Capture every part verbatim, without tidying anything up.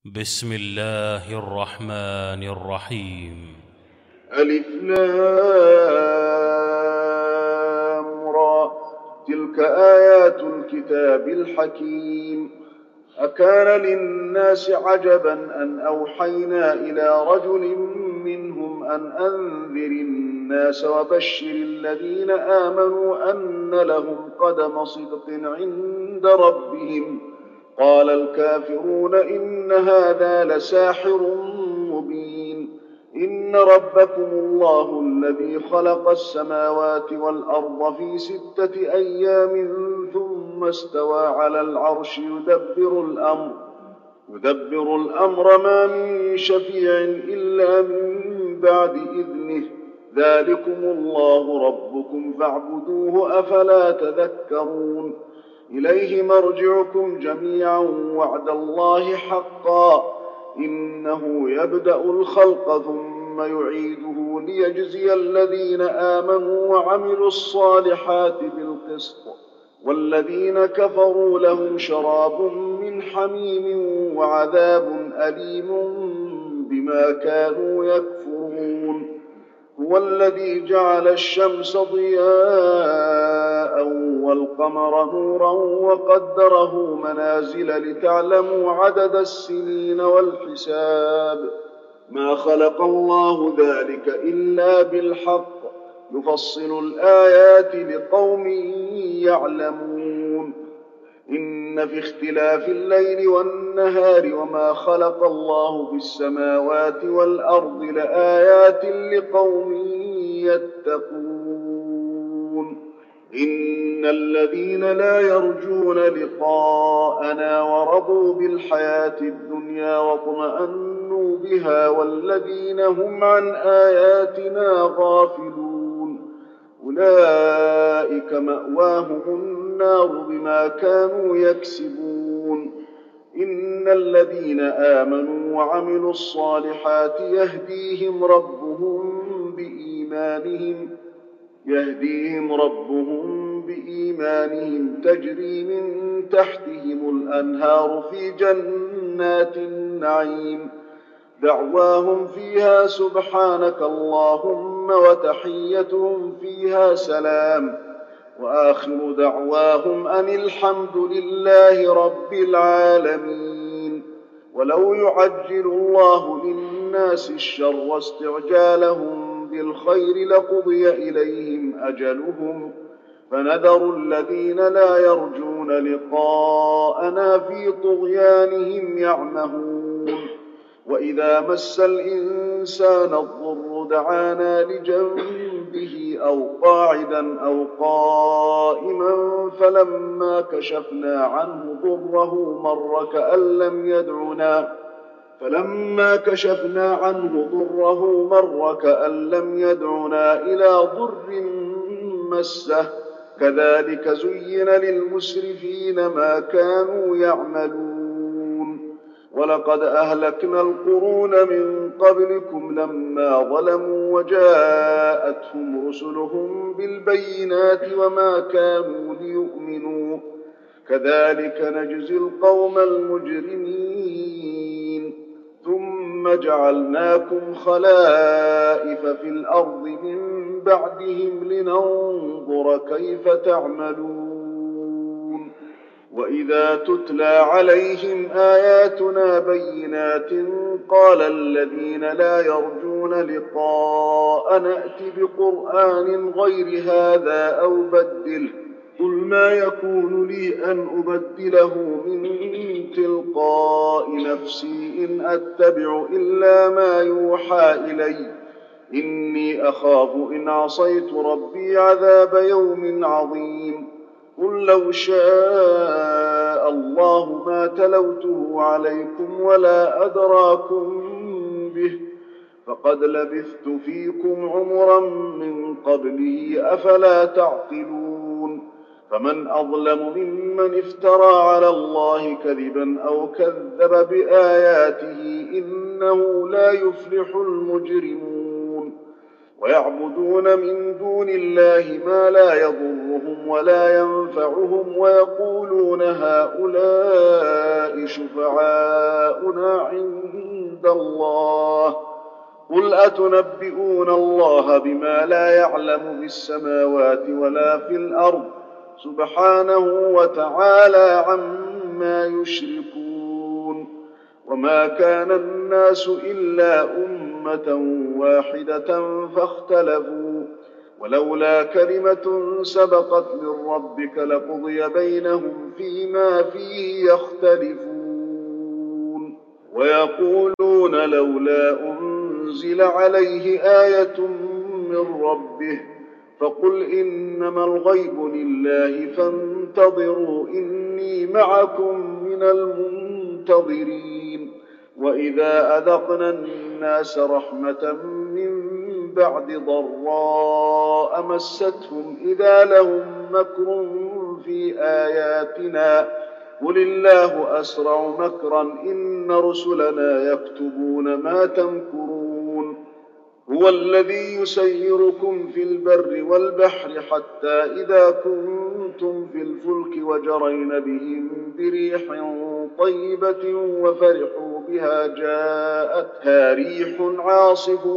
بسم الله الرحمن الرحيم. ألف لام را. تلك آيات الكتاب الحكيم. أكان للناس عجبا أن أوحينا إلى رجل منهم أن أنذر الناس وبشر الذين آمنوا أن لهم قدم صدق عند ربهم. قال الكافرون إن هذا لساحر مبين. إن ربكم الله الذي خلق السماوات والأرض في ستة أيام ثم استوى على العرش يدبر الأمر يدبر الأمر ما من شفيع إلا من بعد إذنه. ذلكم الله ربكم فاعبدوه أفلا تذكرون. إليه مرجعكم جميعا وعد الله حقا. إنه يبدأ الخلق ثم يعيده ليجزي الذين آمنوا وعملوا الصالحات بالقسط والذين كفروا لهم شراب من حميم وعذاب أليم بما كانوا يكفرون. هو الذي جعل الشمس ضياء والقمر نورا وقدره منازل لتعلموا عدد السنين والحساب. ما خلق الله ذلك إلا بالحق يفصل الآيات لقوم يعلمون. إن في اختلاف الليل والنهار وما خلق الله في السماوات والأرض لآيات لقوم يتقون. إن الذين لا يرجون لقاءنا ورضوا بالحياة الدنيا واطمأنوا بها والذين هم عن آياتنا غافلون أولئك مأواهم النار بما كانوا يكسبون. إن الذين آمنوا وعملوا الصالحات يهديهم ربهم بإيمانهم يهديهم ربهم بإيمانهم تجري من تحتهم الأنهار في جنات النعيم. دعواهم فيها سبحانك اللهم وتحيتهم فيها سلام وآخر دعواهم أن الحمد لله رب العالمين. ولو يعجل الله للناس الشر واستعجالهم بالخير لقضي إليهم أجلهم فنذر الذين لا يرجون لقاءنا في طغيانهم يعمهون. وإذا مس الإنسان الضر دعانا لجنبه أو قاعدا أو قائما فلما كشفنا عنه ضره مر كأن لم يدعنا فلما كشفنا عنه ضره مر كأن لم يدعنا إلى ضر مسه. كذلك زين للمسرفين ما كانوا يعملون. ولقد أهلكنا القرون من قبلكم لما ظلموا وجاءتهم رسلهم بالبينات وما كانوا ليؤمنوا. كذلك نجزي القوم المجرمين. ثم جعلناكم خلائف في الأرض من بعدهم لننظر كيف تعملون. وإذا تتلى عليهم آياتنا بينات قال الذين لا يرجون لقاء نأت بقرآن غير هذا أو بدله قل ما يكون لي أن أبدله من تلقاء نفسي إن أتبع إلا ما يوحى إلي إني أخاف إن عصيت ربي عذاب يوم عظيم. قل لو شاء الله ما تلوته عليكم ولا أدراكم به فقد لبثت فيكم عمرا من قبله أفلا تعقلون. فمن أظلم ممن افترى على الله كذبا أو كذب بآياته إنه لا يفلح المجرمون. ويعبدون من دون الله ما لا يضرهم ولا ينفعهم ويقولون هؤلاء شفعاؤنا عند عند الله. قل أتنبئون الله بما لا يعلم في السماوات ولا في الأرض سبحانه وتعالى عما يشركون. وما كان الناس إلا أمة واحدة فاختلفوا، ولولا كلمة سبقت من ربك لقضي بينهم فيما فيه يختلفون. ويقولون لولا أنزل عليه آية من ربه فقل إنما الغيب لله فانتظروا إني معكم من المنتظرين. وإذا أذقنا الناس رحمة من بعد ضراء مستهم إذا لهم مكر في آياتنا قل الله أسرع مكرا إن رسلنا يكتبون ما تمكرون. هو الذي يسيركم في البر والبحر حتى إذا كنتم في الفلك وجرين بهم بريح طيبة وفرحوا بها جاءتها ريح عاصف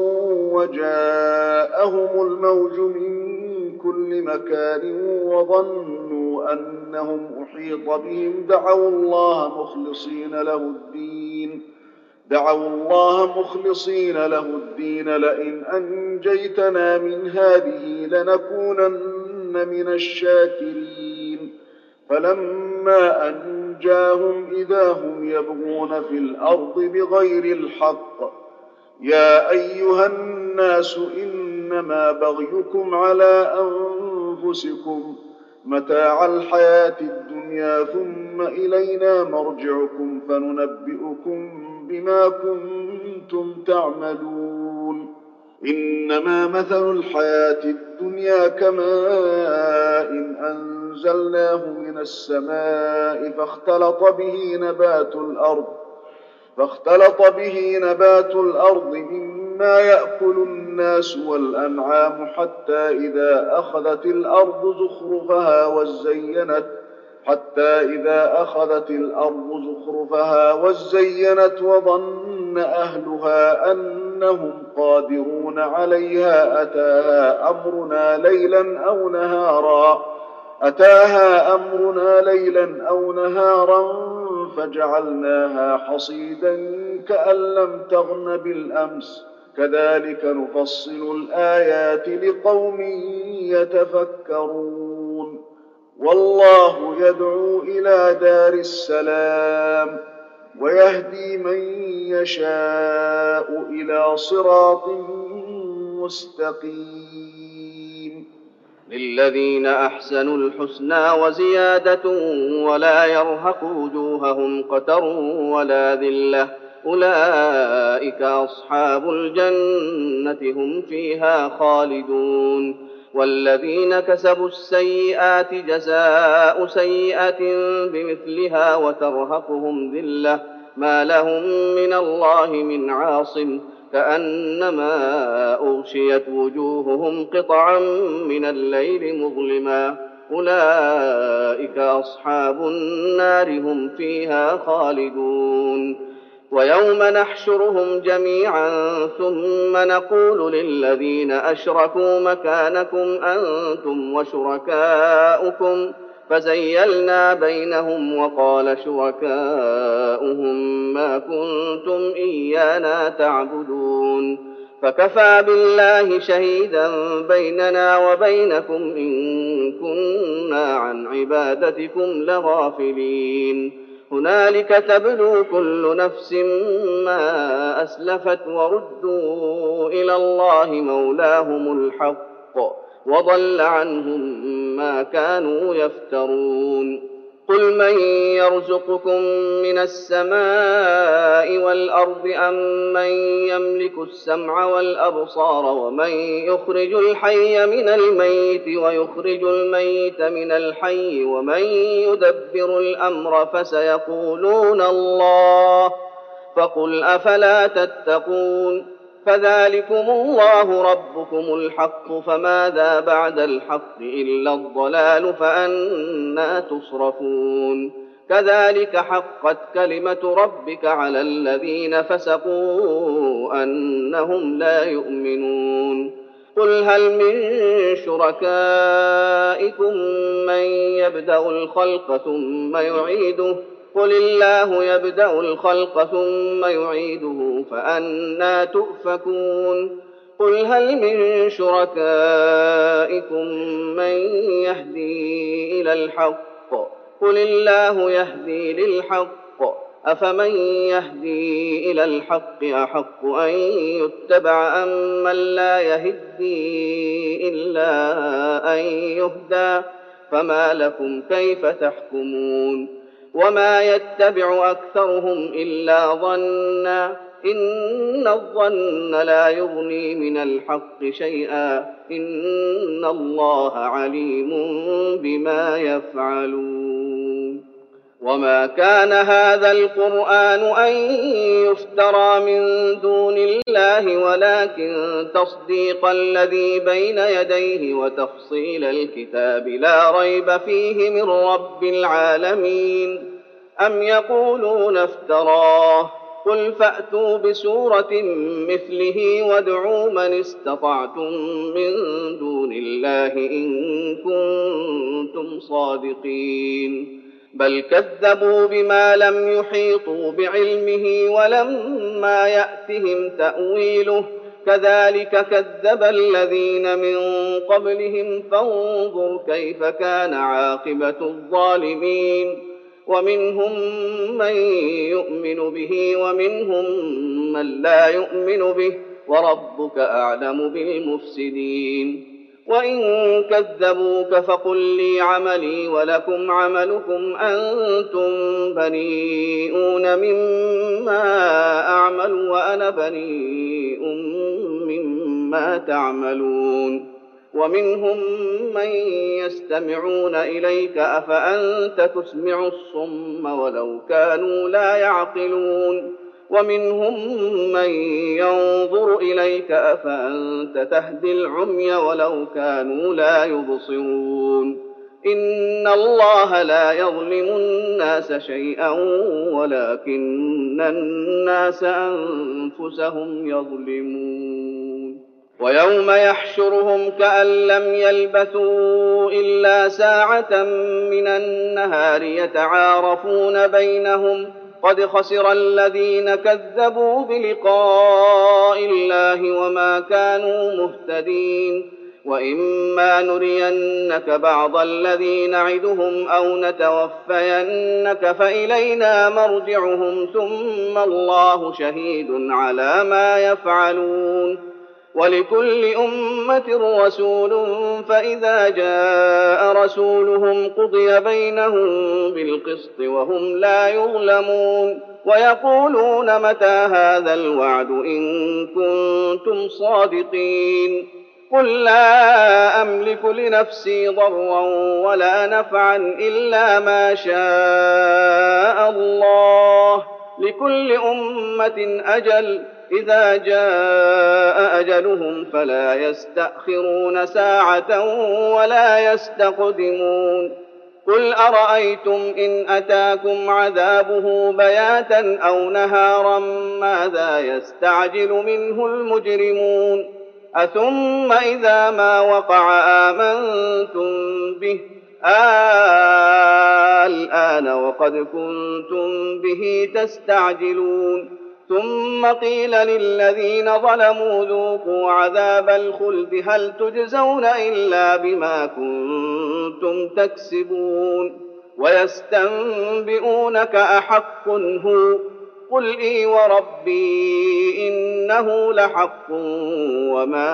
وجاءهم الموج من كل مكان وظنوا أنهم أحيط بهم دعوا الله مخلصين له الدين دعوا الله مخلصين له الدين لئن أنجيتنا من هذه لنكونن من الشاكرين. فلما أنجاهم إذا هم يبغون في الأرض بغير الحق. يا أيها الناس إنما بغيكم على أنفسكم متاع الحياة الدنيا ثم إلينا مرجعكم فننبئكم بما كنتم تعملون. إنما مثل الحياة الدنيا كماء أنزلناه من السماء فاختلط به نبات الأرض فاختلط به نبات الأرض مما يأكل الناس والأنعام حتى إذا أخذت الأرض زخرفها وزينت حتى إذا أخذت الأرض زخرفها وزينت وظن أهلها أنهم قادرون عليها أتاها أمرنا ليلا أو نهارا أتاها أمرنا ليلا أو نهارا فجعلناها حصيدا كأن لم تغن بالأمس كذلك نفصل الآيات لقوم يتفكرون. والله يدعو إلى دار السلام ويهدي من يشاء إلى صراط مستقيم. للذين أحسنوا الحسنى وزيادة ولا يرهق وجوههم قتر ولا ذلة أولئك أصحاب الجنة هم فيها خالدون. والذين كسبوا السيئات جزاء سيئة بمثلها وترهقهم ذلة ما لهم من الله من عاصم كأنما أغشيت وجوههم قطعا من الليل مظلما أولئك أصحاب النار هم فيها خالدون. ويوم نحشرهم جميعا ثم نقول للذين أشركوا مكانكم أنتم وشركاؤكم فزيلنا بينهم وقال شركاؤهم ما كنتم إيانا تعبدون فكفى بالله شهيدا بيننا وبينكم إن كنا عن عبادتكم لغافلين. هنالك تبلو كل نفس ما أسلفت وردوا إلى الله مولاهم الحق وضل عنهم ما كانوا يفترون. قل من يرزقكم من السماء والأرض أم من يملك السمع والأبصار ومن يخرج الحي من الميت ويخرج الميت من الحي ومن يدبر الأمر فسيقولون الله فقل أفلا تتقون. فذلكم الله ربكم الحق فماذا بعد الحق إلا الضلال فأنى تصرفون. كذلك حقت كلمة ربك على الذين فسقوا أنهم لا يؤمنون قل هل من شركائكم من يبدأ الخلق ثم يعيده قل الله يبدأ الخلق ثم يعيده فأنى تؤفكون قل هل من شركائكم من يهدي إلى الحق قل الله يهدي للحق أفمن يهدي إلى الحق أحق أن يتبع أم من لا يهدي إلا أن يهدى فما لكم كيف تحكمون وما يتبع أكثرهم إلا ظنا إن الظن لا يغني من الحق شيئا إن الله عليم بما يفعلون وما كان هذا القرآن أن يفترى من دون الله ولكن تصديق الذي بين يديه وتفصيل الكتاب لا ريب فيه من رب العالمين أم يقولون افتراه قل فأتوا بسورة مثله وادعوا من استطعتم من دون الله إن كنتم صادقين بل كذبوا بما لم يحيطوا بعلمه ولما يأتهم تأويله كذلك كذب الذين من قبلهم فانظر كيف كان عاقبة الظالمين ومنهم من يؤمن به ومنهم من لا يؤمن به وربك أعلم بالمفسدين وإن كذبوك فقل لي عملي ولكم عملكم أنتم بريئون مما أعمل وأنا بريء مما تعملون ومنهم من يستمعون إليك أفأنت تسمع الصم ولو كانوا لا يعقلون ومنهم من ينظر إليك أفأنت تهدي العمي ولو كانوا لا يبصرون إن الله لا يظلم الناس شيئا ولكن الناس أنفسهم يظلمون ويوم يحشرهم كأن لم يلبثوا إلا ساعة من النهار يتعارفون بينهم قد خسر الذين كذبوا بلقاء الله وما كانوا مهتدين وإما نرينك بعض الذي نعدهم أو نتوفينك فإلينا مرجعهم ثم الله شهيد على ما يفعلون ولكل أمة رسول فإذا جاء رسولهم قضي بينهم بالقسط وهم لا يظلمون ويقولون متى هذا الوعد إن كنتم صادقين قل لا أملك لنفسي ضرا ولا نفعا إلا ما شاء الله لكل أمة أجل إذا جاء أجلهم فلا يستأخرون ساعة ولا يستقدمون قل أرأيتم إن أتاكم عذابه بياتا أو نهارا ماذا يستعجل منه المجرمون أثم إذا ما وقع آمنتم به الآن وقد كنتم به تستعجلون ثم قيل للذين ظلموا ذوقوا عذاب الخلد هل تجزون إلا بما كنتم تكسبون ويستنبئونك أحق هو قل إي وربي إنه لحق وما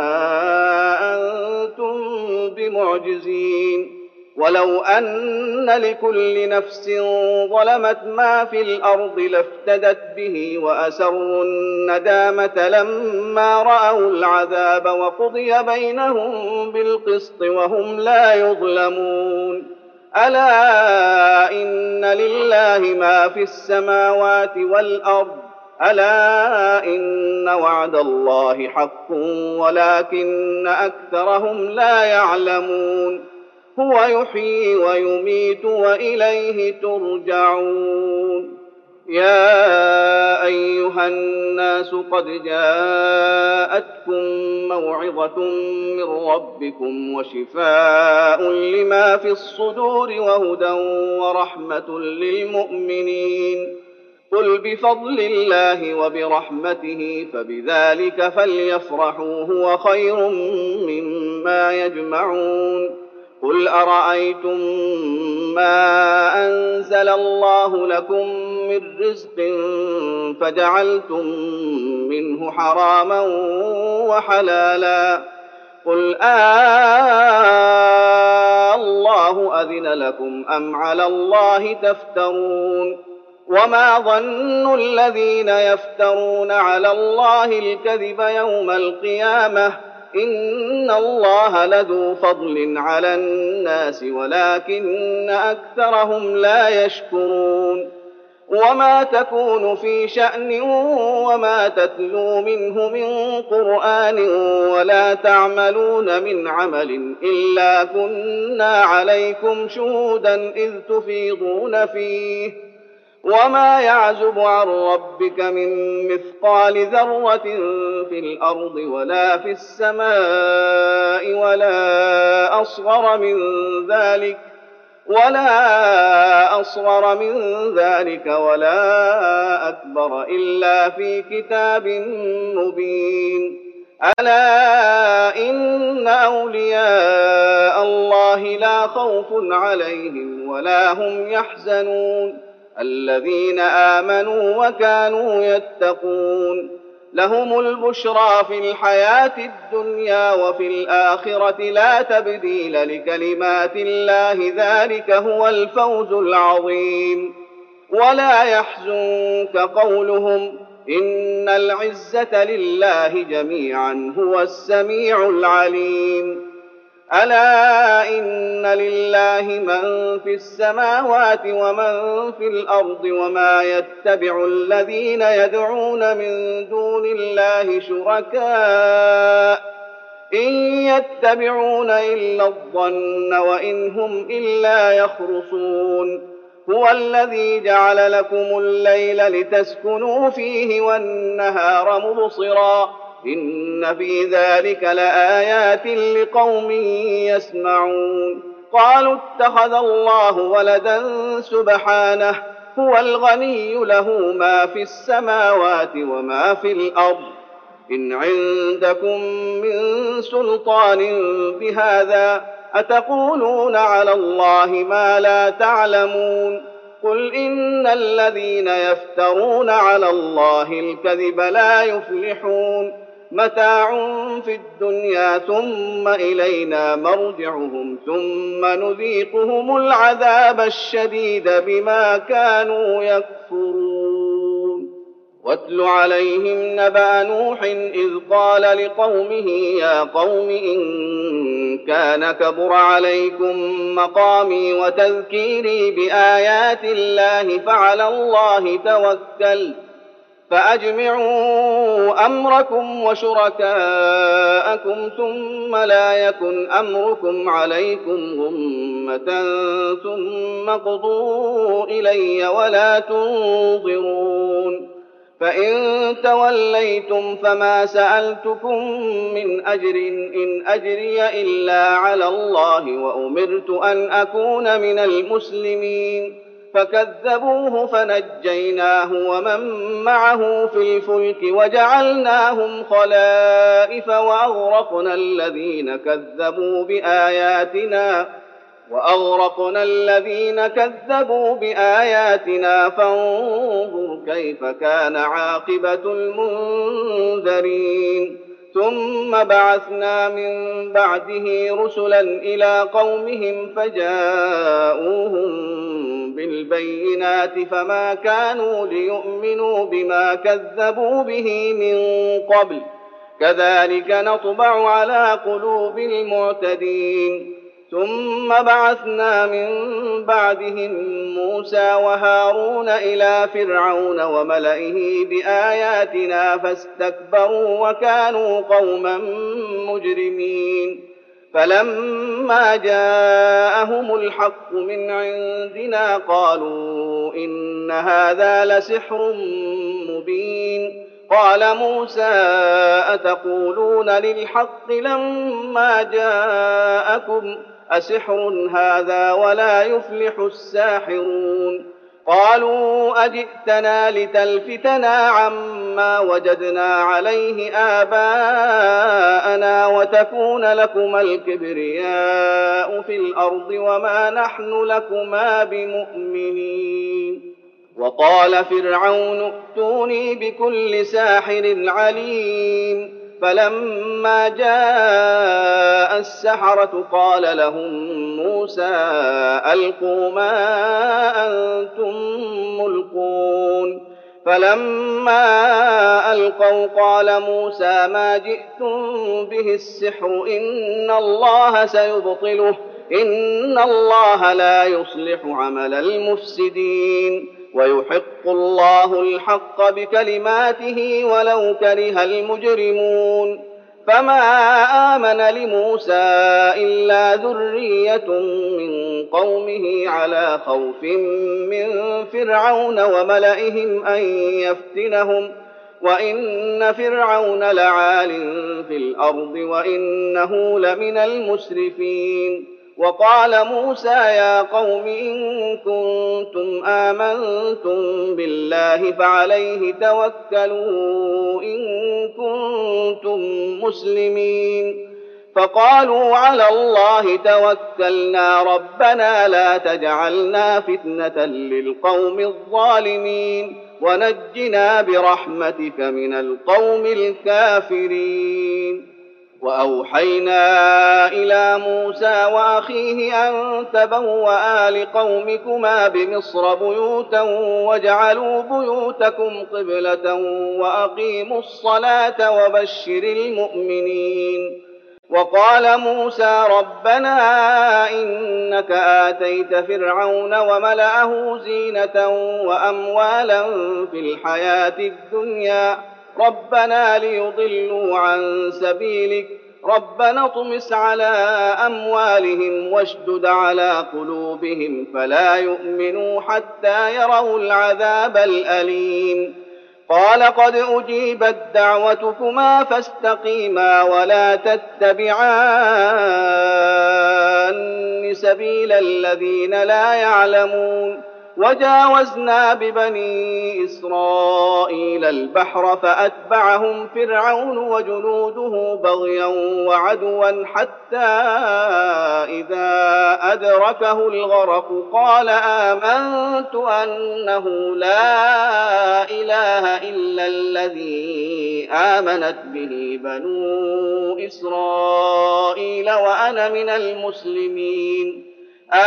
أنتم بمعجزين ولو أن لكل نفس ظلمت ما في الأرض لافتدت به وأسروا الندامة لما رأوا العذاب وقضي بينهم بالقسط وهم لا يظلمون ألا إن لله ما في السماوات والأرض ألا إن وعد الله حق ولكن أكثرهم لا يعلمون هو يحيي ويميت وإليه ترجعون. يا أيها الناس قد جاءتكم موعظة من ربكم وشفاء لما في الصدور وهدى ورحمة للمؤمنين. قل بفضل الله وبرحمته فبذلك فليفرحوا هو خير مما يجمعون. قل أرأيتم ما أنزل الله لكم من رزق فجعلتم منه حراما وحلالا قل آه الله أذن لكم أم على الله تفترون. وما ظن الذين يفترون على الله الكذب يوم القيامة إن الله لذو فضل على الناس ولكن أكثرهم لا يشكرون. وما تكون في شأن وما تتلو منه من قرآن ولا تعملون من عمل إلا كنا عليكم شهودا إذ تفيضون فيه. وما يعزب عن ربك من مثقال ذرة في الأرض ولا في السماء ولا أصغر من ذلك ولا أصغر من ذلك ولا أكبر إلا في كتاب مبين. ألا إن أولياء الله لا خوف عليهم ولا هم يحزنون الذين آمنوا وكانوا يتقون. لهم البشرى في الحياة الدنيا وفي الآخرة لا تبديل لكلمات الله ذلك هو الفوز العظيم. ولا يحزنك قولهم إن العزة لله جميعا هو السميع العليم. ألا إن لله من في السماوات ومن في الأرض وما يتبع الذين يدعون من دون الله شركاء إن يتبعون إلا الظن وإن هم إلا يخرصون. هو الذي جعل لكم الليل لتسكنوا فيه والنهار مبصرا إن في ذلك لآيات لقوم يسمعون. قالوا اتخذ الله ولدا سبحانه هو الغني له ما في السماوات وما في الأرض إن عندكم من سلطان بهذا أتقولون على الله ما لا تعلمون. قل إن الذين يفترون على الله الكذب لا يفلحون. متاع في الدنيا ثم إلينا مرجعهم ثم نذيقهم العذاب الشديد بما كانوا يكفرون. واتل عليهم نبأ نوح إذ قال لقومه يا قوم إن كان كبر عليكم مقامي وتذكيري بآيات الله فعلى الله توكلت فأجمعوا أمركم وشركاءكم ثم لا يكن أمركم عليكم غمة ثم اقضوا إلي ولا تنظرون. فإن توليتم فما سألتكم من أجر إن أجري إلا على الله وأمرت أن أكون من المسلمين. فكذبوه فنجيناه ومن معه في الفلك وجعلناهم خلائف وأغرقنا الذين كذبوا بآياتنا وأغرقنا الذين كذبوا بآياتنا فانظر كيف كان عاقبة المنذرين. ثم بعثنا من بعده رسلا إلى قومهم فجاءوهم بالبينات فما كانوا ليؤمنوا بما كذبوا به من قبل كذلك نطبع على قلوب المعتدين. ثم بعثنا من بعدهم موسى وهارون إلى فرعون وملئه بآياتنا فاستكبروا وكانوا قوما مجرمين. فلما جاءهم الحق من عندنا قالوا إن هذا لسحر مبين. قال موسى أتقولون للحق لما جاءكم أسحر هذا ولا يفلح الساحرون. قالوا أجئتنا لتلفتنا عما وجدنا عليه آباءنا وتكون لكما الكبرياء في الأرض وما نحن لكما بمؤمنين. وقال فرعون ائتوني بكل ساحر عليم. فلما جاء السحرة قال لهم موسى ألقوا ما أنتم ملقون. فلما ألقوا قال موسى ما جئتم به السحر إن الله سيبطله إن الله لا يصلح عمل المفسدين ويحق الله الحق بكلماته ولو كره المجرمون. فما آمن لموسى إلا ذرية من قومه على خوف من فرعون وملئهم أن يفتنهم وإن فرعون لعال في الأرض وإنه لمن المسرفين. وقال موسى يا قوم إن كنتم آمنتم بالله فعليه توكلوا إن كنتم مسلمين. فقالوا على الله توكلنا ربنا لا تجعلنا فتنة للقوم الظالمين ونجنا برحمتك من القوم الكافرين. وأوحينا إلى موسى وأخيه أن تبوأ لقومكما بمصر بيوتا واجعلوا بيوتكم قبلة وأقيموا الصلاة وبشر المؤمنين. وقال موسى ربنا إنك آتيت فرعون وملأه زينة وأموالا في الحياة الدنيا ربنا ليضلوا عن سبيلك ربنا اطمس على أموالهم واشدد على قلوبهم فلا يؤمنوا حتى يروا العذاب الأليم. قال قد أجيبت دعوتكما فاستقيما ولا تتبعان سبيل الذين لا يعلمون. وجاوزنا ببني إسرائيل البحر فأتبعهم فرعون وجنوده بغيا وعدوا حتى إذا أدركه الغرق قال آمنت أنه لا إله إلا الذي آمنت به بنو إسرائيل وأنا من المسلمين.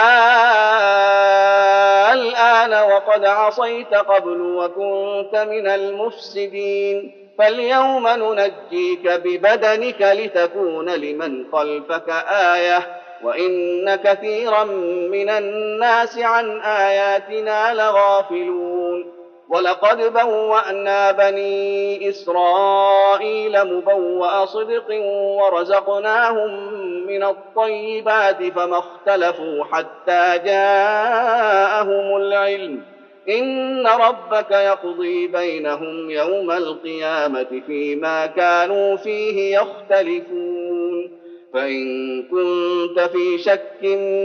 آه الآن وقد عصيت قبل وكنت من المفسدين فاليوم ننجيك ببدنك لتكون لمن خلفك آية وإن كثيرا من الناس عن آياتنا لغافلون. ولقد بوأنا بني إسرائيل مبوأ صدق ورزقناهم من الطيبات فما اختلفوا حتى جاءهم العلم إن ربك يقضي بينهم يوم القيامة فيما كانوا فيه يختلفون. فإن كنت في شك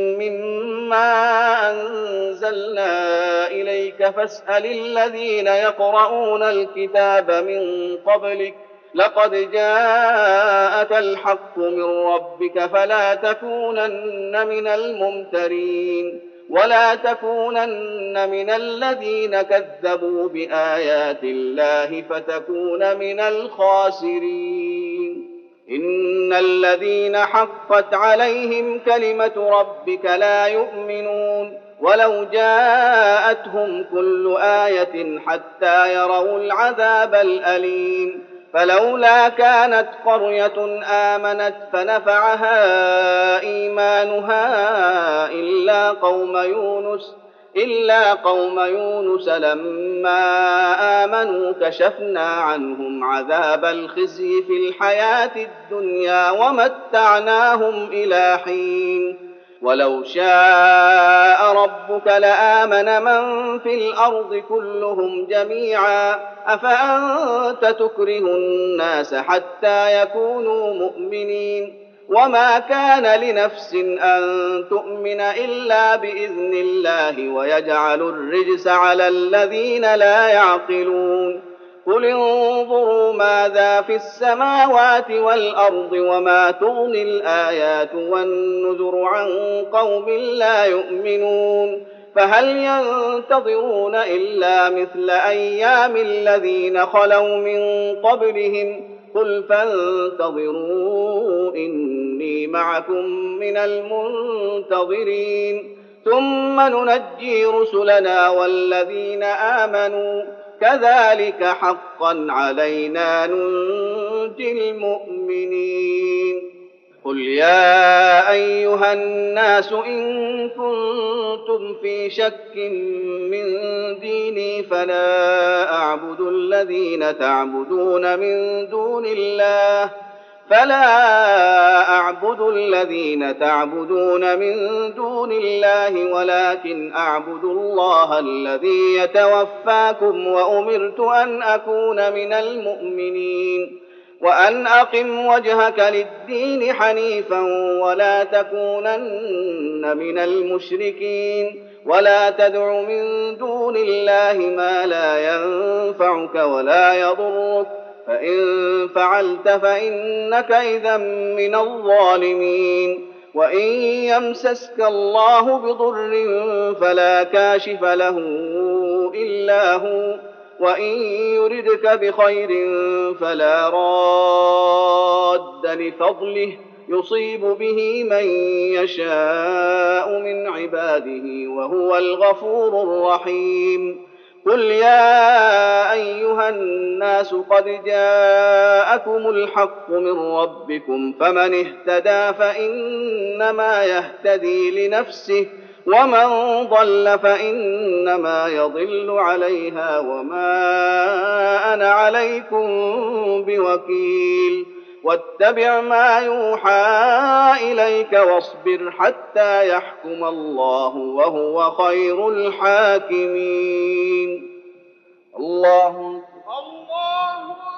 مما أنزلنا إليك فاسأل الذين يقرؤون الكتاب من قبلك لقد جاءك الحق من ربك فلا تكونن من الممترين ولا تكونن من الذين كذبوا بآيات الله فتكون من الخاسرين. إن الذين حقت عليهم كلمة ربك لا يؤمنون ولو جاءتهم كل آية حتى يروا العذاب الأليم. فلولا كانت قرية آمنت فنفعها إيمانها إلا قوم يونس إلا قوم يونس لما آمنوا كشفنا عنهم عذاب الخزي في الحياة الدنيا ومتعناهم إلى حين ولو شاء ربك لآمن من في الأرض كلهم جميعا أفأنت تكره الناس حتى يكونوا مؤمنين وما كان لنفس أن تؤمن إلا بإذن الله ويجعل الرجس على الذين لا يعقلون قل انظروا ماذا في السماوات والأرض وما تغني الآيات والنذر عن قوم لا يؤمنون فهل ينتظرون إلا مثل أيام الذين خلوا من قبلهم قل فانتظروا إني معكم من المنتظرين ثم ننجي رسلنا والذين آمنوا كذلك حقا علينا ننجي المؤمنين قل يا أيها الناس إن كنتم في شك من ديني فلا أعبد الذين تعبدون من دون الله فلا أعبد الذين تعبدون من دون الله ولكن أعبد الله الذي يتوفاكم وأمرت أن أكون من المؤمنين وأن أقم وجهك للدين حنيفا ولا تكونن من المشركين ولا تدع من دون الله ما لا ينفعك ولا يضرك فإن فعلت فإنك إذا من الظالمين وإن يمسسك الله بضر فلا كاشف له إلا هو وإن يردك بخير فلا راد لفضله يصيب به من يشاء من عباده وهو الغفور الرحيم قل يا أيها الناس قد جاءكم الحق من ربكم فمن اهتدى فإنما يهتدي لنفسه ومن ضل فإنما يضل عليها وما أنا عليكم بوكيل واتبع ما يوحى إليك واصبر حتى يحكم الله وهو خير الحاكمين الله الله